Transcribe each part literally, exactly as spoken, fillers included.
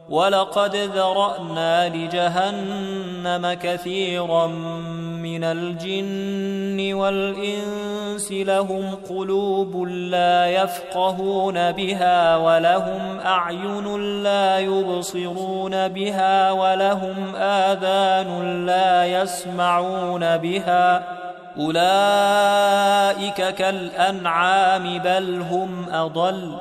ولقد ذرأنا لجهنم كثيرا من الجن والإنس لهم قلوب لا يفقهون بها ولهم أعين لا يبصرون بها ولهم آذان لا يسمعون بها أولئك كالأنعام بل هم أضل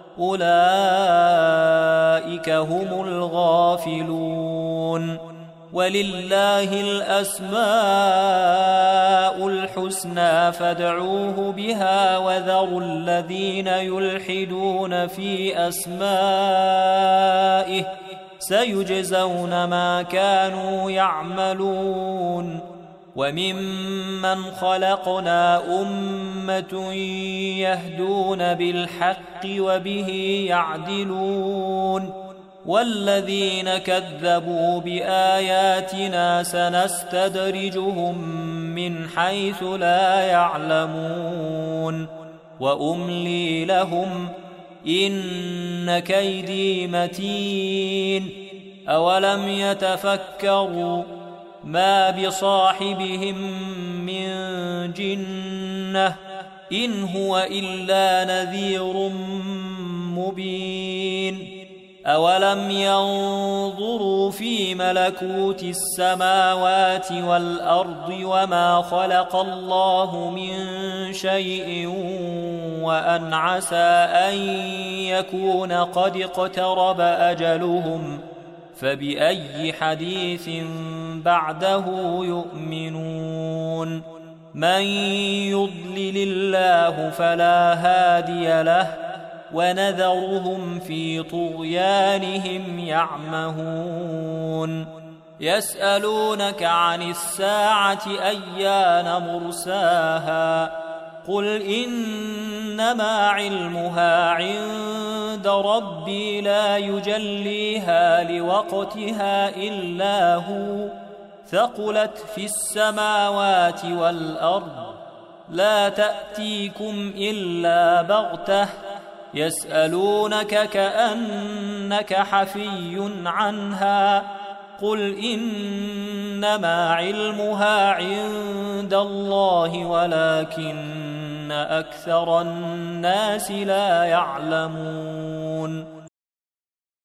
أولئك هم الغافلون ولله الأسماء الحسنى فادعوه بها وذروا الذين يلحدون في أسمائه سيجزون ما كانوا يعملون وممن خلقنا أمة يهدون بالحق وبه يعدلون والذين كذبوا بآياتنا سنستدرجهم من حيث لا يعلمون وأملي لهم إن كيدي متين أولم يتفكروا ما بصاحبهم من جنة إن هو إلا نذير مبين أولم ينظروا في ملكوت السماوات والأرض وما خلق الله من شيء وأن عسى أن يكون قد اقترب أجلهم فبأي حديث بعده يؤمنون من يضلل الله فلا هادي له ونذرهم في طغيانهم يعمهون يسألونك عن الساعة أيان مرساها قل إنما علمها عند ربي لا يجليها لوقتها إلا هو ثقلت في السماوات والأرض لا تأتيكم إلا بغتة يسألونك كأنك حفي عنها قل إنما علمها عند الله ولكن أكثر الناس لا يعلمون